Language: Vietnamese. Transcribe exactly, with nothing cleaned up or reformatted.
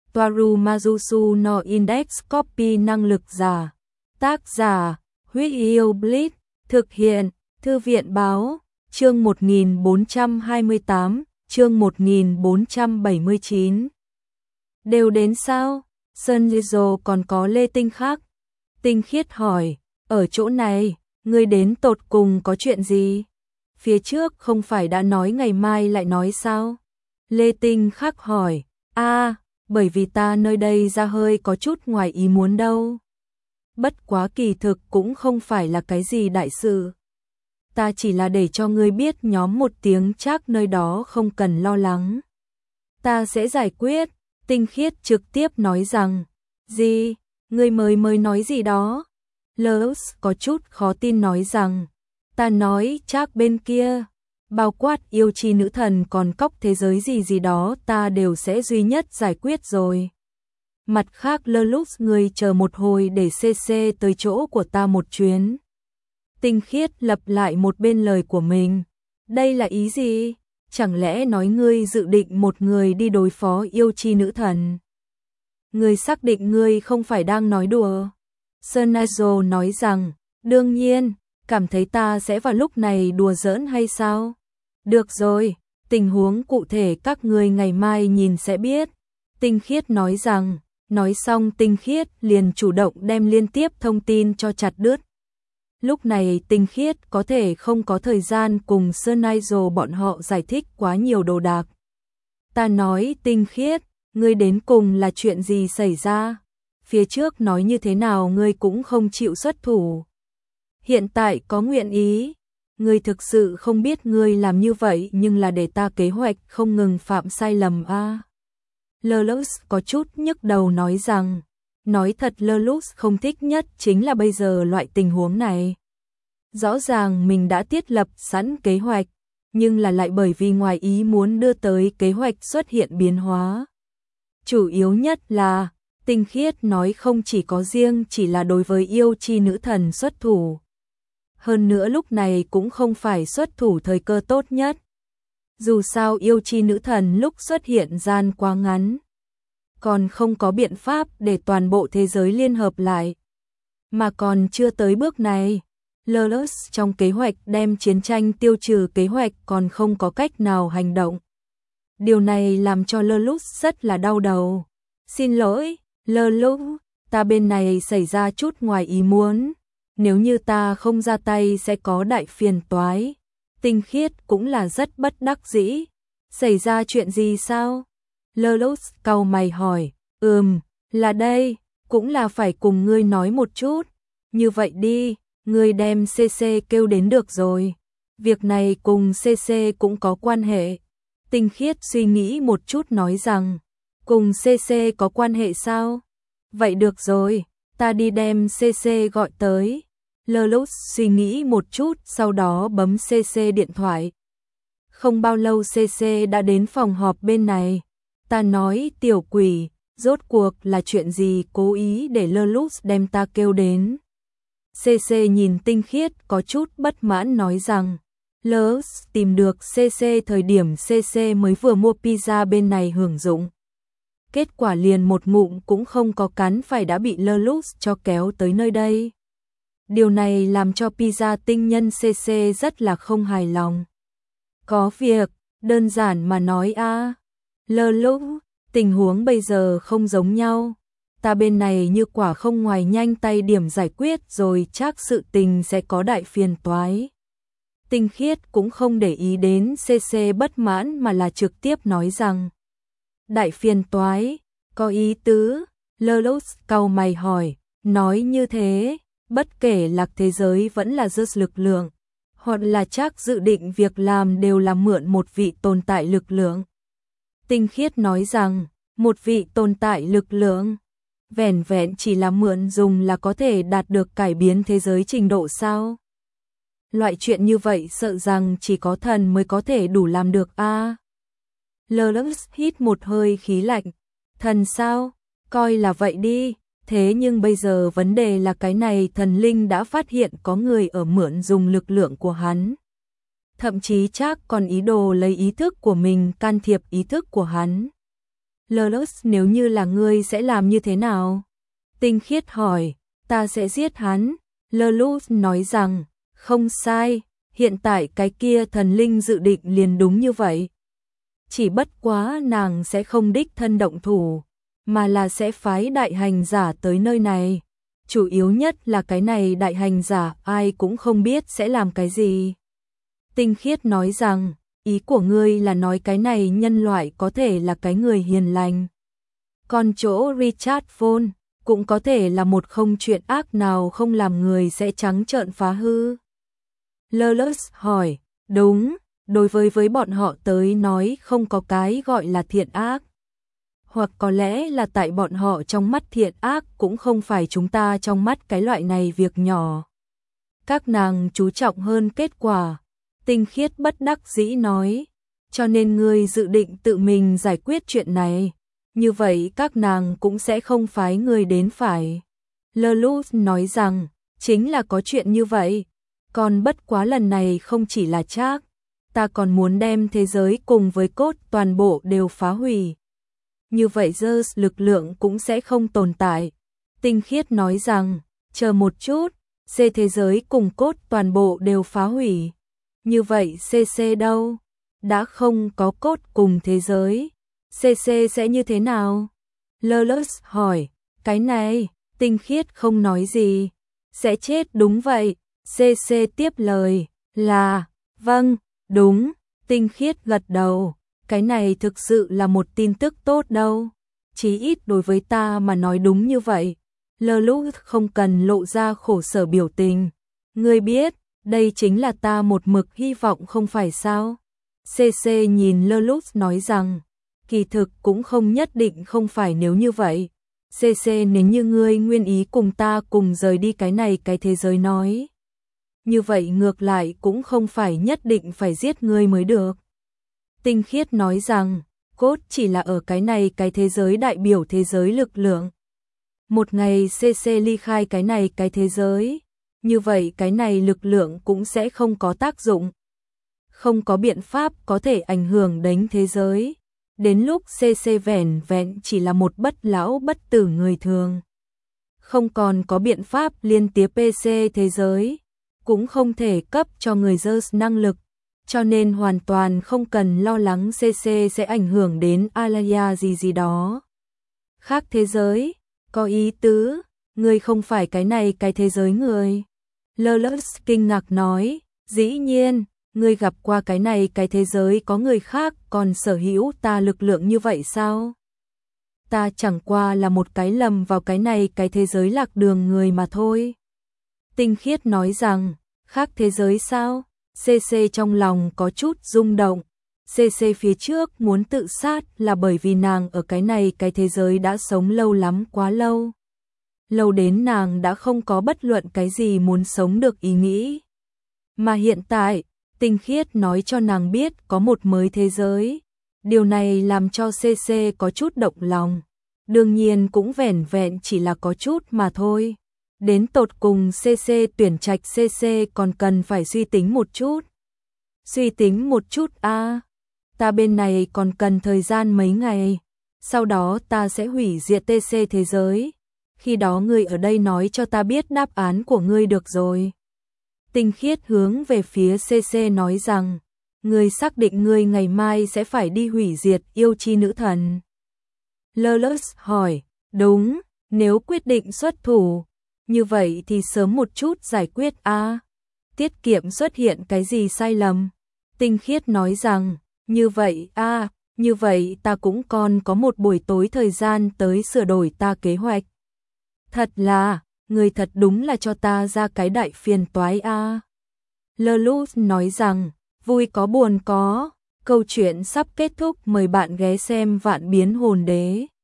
Toaru Majusu no Index Copy năng lực giả. Tác giả, Huyết Yêu Blitz, thực hiện, Thư viện báo, chương một nghìn bốn trăm hai mươi tám, chương một nghìn bốn trăm bảy mươi chín. Đều đến sao? Sun Jizo còn có Lê Tinh khác? Tinh Khiết hỏi, ở chỗ này, ngươi đến tột cùng có chuyện gì? Phía trước không phải đã nói ngày mai lại nói sao? Lê Tinh khác hỏi, a à, bởi vì ta nơi đây ra hơi có chút ngoài ý muốn đâu. Bất quá kỳ thực cũng không phải là cái gì đại sự. Ta chỉ là để cho ngươi biết nhóm một tiếng chắc nơi đó không cần lo lắng. Ta sẽ giải quyết. Tinh Khiết trực tiếp nói rằng, gì, ngươi mới mới nói gì đó? Luz có chút khó tin nói rằng, ta nói chắc bên kia, bao quát yêu chi nữ thần còn cóc thế giới gì gì đó ta đều sẽ duy nhất giải quyết rồi. Mặt khác Luz ngươi chờ một hồi để xê xê tới chỗ của ta một chuyến. Tinh Khiết lặp lại một bên lời của mình. Đây là ý gì? Chẳng lẽ nói ngươi dự định một người đi đối phó yêu chi nữ thần? Ngươi xác định ngươi không phải đang nói đùa? Sunazo nói rằng, đương nhiên, cảm thấy ta sẽ vào lúc này đùa giỡn hay sao? Được rồi, tình huống cụ thể các ngươi ngày mai nhìn sẽ biết. Tinh Khiết nói rằng, nói xong Tinh Khiết liền chủ động đem liên tiếp thông tin cho chặt đứt. Lúc này Tinh Khiết có thể không có thời gian cùng Sunazo bọn họ giải thích quá nhiều đồ đạc. Ta nói Tinh Khiết, ngươi đến cùng là chuyện gì xảy ra? Phía trước nói như thế nào ngươi cũng không chịu xuất thủ. Hiện tại có nguyện ý, ngươi thực sự không biết ngươi làm như vậy nhưng là để ta kế hoạch không ngừng phạm sai lầm a. À. Luz có chút nhức đầu nói rằng, nói thật Luz không thích nhất chính là bây giờ loại tình huống này. Rõ ràng mình đã thiết lập sẵn kế hoạch, nhưng là lại bởi vì ngoài ý muốn đưa tới kế hoạch xuất hiện biến hóa. Chủ yếu nhất là, Tinh Khiết nói không chỉ có riêng chỉ là đối với yêu chi nữ thần xuất thủ. Hơn nữa lúc này cũng không phải xuất thủ thời cơ tốt nhất. Dù sao yêu chi nữ thần lúc xuất hiện gian quá ngắn, còn không có biện pháp để toàn bộ thế giới liên hợp lại. Mà còn chưa tới bước này, Luz trong kế hoạch đem chiến tranh tiêu trừ kế hoạch còn không có cách nào hành động. Điều này làm cho Luz rất là đau đầu. Xin lỗi, Luz, ta bên này xảy ra chút ngoài ý muốn. Nếu như ta không ra tay sẽ có đại phiền toái. Tinh Khiết cũng là rất bất đắc dĩ. Xảy ra chuyện gì sao? Luz cau mày hỏi. Ừm, là đây, cũng là phải cùng ngươi nói một chút. Như vậy đi, ngươi đem xê xê kêu đến được rồi. Việc này cùng xê xê cũng có quan hệ. Tinh Khiết suy nghĩ một chút nói rằng, cùng xê xê có quan hệ sao? Vậy được rồi, ta đi đem xê xê gọi tới. Luz suy nghĩ một chút sau đó bấm xê xê điện thoại. Không bao lâu xê xê đã đến phòng họp bên này. Ta nói tiểu quỷ, rốt cuộc là chuyện gì cố ý để Luz đem ta kêu đến. xê xê nhìn Tinh Khiết có chút bất mãn nói rằng, Luz tìm được xê xê thời điểm xê xê mới vừa mua pizza bên này hưởng dụng. Kết quả liền một ngụm cũng không có cắn phải đã bị Luz cho kéo tới nơi đây. Điều này làm cho pizza tinh nhân xê xê rất là không hài lòng. Có việc, đơn giản mà nói a. À. Luz, tình huống bây giờ không giống nhau. Ta bên này như quả không ngoài nhanh tay điểm giải quyết rồi chắc sự tình sẽ có đại phiền toái. Tinh Khiết cũng không để ý đến xê xê bất mãn mà là trực tiếp nói rằng, đại phiền toái, có ý tứ. Luz cau mày hỏi, nói như thế, bất kể lạc thế giới vẫn là rớt lực lượng, hoặc là chắc dự định việc làm đều là mượn một vị tồn tại lực lượng. Tinh Khiết nói rằng, một vị tồn tại lực lượng, vẻn vẹn chỉ là mượn dùng là có thể đạt được cải biến thế giới trình độ sao? Loại chuyện như vậy sợ rằng chỉ có thần mới có thể đủ làm được a. À. Luz hít một hơi khí lạnh, thần sao? Coi là vậy đi. Thế nhưng bây giờ vấn đề là cái này thần linh đã phát hiện có người ở mượn dùng lực lượng của hắn. Thậm chí chắc còn ý đồ lấy ý thức của mình can thiệp ý thức của hắn. Lulus, nếu như là ngươi sẽ làm như thế nào? Tinh Khiết hỏi. Ta sẽ giết hắn. Lulus nói rằng, không sai, hiện tại cái kia thần linh dự định liền đúng như vậy. Chỉ bất quá nàng sẽ không đích thân động thủ, mà là sẽ phái đại hành giả tới nơi này. Chủ yếu nhất là cái này đại hành giả ai cũng không biết sẽ làm cái gì. Tinh Khiết nói rằng, ý của ngươi là nói cái này nhân loại có thể là cái người hiền lành. Còn chỗ Richard Vaughn cũng có thể là một không chuyện ác nào không làm người sẽ trắng trợn phá hư. Lulus hỏi, đúng, đối với với bọn họ tới nói không có cái gọi là thiện ác. Hoặc có lẽ là tại bọn họ trong mắt thiện ác cũng không phải chúng ta trong mắt cái loại này việc nhỏ. Các nàng chú trọng hơn kết quả. Tinh Khiết bất đắc dĩ nói, cho nên ngươi dự định tự mình giải quyết chuyện này. Như vậy các nàng cũng sẽ không phái người đến phải. Lulus nói rằng, chính là có chuyện như vậy. Còn bất quá lần này không chỉ là Trác, ta còn muốn đem thế giới cùng với cốt toàn bộ đều phá hủy. Như vậy Zeus lực lượng cũng sẽ không tồn tại. Tinh Khiết nói rằng, chờ một chút, C thế giới cùng cốt toàn bộ đều phá hủy. Như vậy xê xê đâu? Đã không có cốt cùng thế giới. xê xê sẽ như thế nào? Lulus hỏi, cái này, Tinh Khiết không nói gì. Sẽ chết đúng vậy. xê xê tiếp lời, là, vâng, đúng, Tinh Khiết gật đầu. Cái này thực sự là một tin tức tốt đâu. Chí ít đối với ta mà nói đúng như vậy. Lulus không cần lộ ra khổ sở biểu tình. Ngươi biết, đây chính là ta một mực hy vọng không phải sao? xê xê nhìn Lulus nói rằng, kỳ thực cũng không nhất định không phải nếu như vậy. xê xê nếu như ngươi nguyên ý cùng ta cùng rời đi cái này cái thế giới nói. Như vậy ngược lại cũng không phải nhất định phải giết ngươi mới được. Tinh Khiết nói rằng, cốt chỉ là ở cái này cái thế giới đại biểu thế giới lực lượng. Một ngày xê xê ly khai cái này cái thế giới, như vậy cái này lực lượng cũng sẽ không có tác dụng. Không có biện pháp có thể ảnh hưởng đến thế giới. Đến lúc xê xê vẻn vẹn chỉ là một bất lão bất tử người thường. Không còn có biện pháp liên tiếp pê xê thế giới, cũng không thể cấp cho người Zeus năng lực. Cho nên hoàn toàn không cần lo lắng xê xê sẽ ảnh hưởng đến Alaya gì gì đó. Khác thế giới, có ý tứ, người không phải cái này cái thế giới người. Lulus kinh ngạc nói, dĩ nhiên, ngươi gặp qua cái này cái thế giới có người khác còn sở hữu ta lực lượng như vậy sao? Ta chẳng qua là một cái lầm vào cái này cái thế giới lạc đường người mà thôi. Tinh Khiết nói rằng, khác thế giới sao? xê xê trong lòng có chút rung động. xê xê phía trước muốn tự sát là bởi vì nàng ở cái này cái thế giới đã sống lâu lắm quá lâu. Lâu đến nàng đã không có bất luận cái gì muốn sống được ý nghĩ. Mà hiện tại, Tinh Khiết nói cho nàng biết có một mới thế giới. Điều này làm cho xê xê có chút động lòng. Đương nhiên cũng vẻn vẹn chỉ là có chút mà thôi. Đến tột cùng xê xê tuyển trạch xê xê còn cần phải suy tính một chút. Suy tính một chút a à, ta bên này còn cần thời gian mấy ngày. Sau đó ta sẽ hủy diệt tê xê thế giới. Khi đó ngươi ở đây nói cho ta biết đáp án của ngươi được rồi. Tinh Khiết hướng về phía xê xê nói rằng, ngươi xác định ngươi ngày mai sẽ phải đi hủy diệt yêu chi nữ thần. Lulus hỏi, đúng, nếu quyết định xuất thủ, như vậy thì sớm một chút giải quyết a à, tiết kiệm xuất hiện cái gì sai lầm. Tinh Khiết nói rằng, như vậy a à, như vậy ta cũng còn có một buổi tối thời gian tới sửa đổi ta kế hoạch. Thật là, người thật đúng là cho ta ra cái đại phiền toái a. À. Lulus nói rằng, vui có buồn có, câu chuyện sắp kết thúc, mời bạn ghé xem Vạn Biến Hồn Đế.